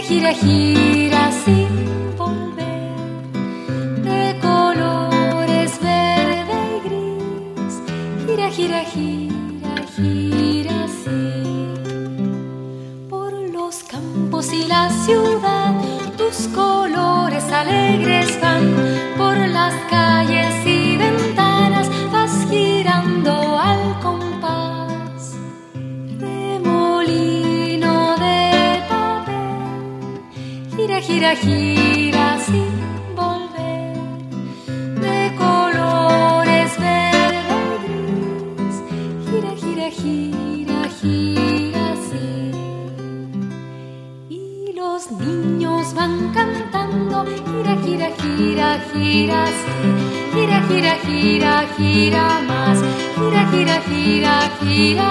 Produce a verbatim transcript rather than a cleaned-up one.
gira, gira sin volver, de colores verde y gris. Gira, gira, gira, gira así. Por los campos y la ciudad, tus colores alegres van. Por las calles y ventanas vas girando al compás. Remolino de papel, gira, gira, gira sin volver, de colores verde y gris. Gira, gira, gira, gira así. Y los niños van cantando, gira, gira, gira, gira así. Gira, gira, gira, gira más. Gira, gira, gira, gira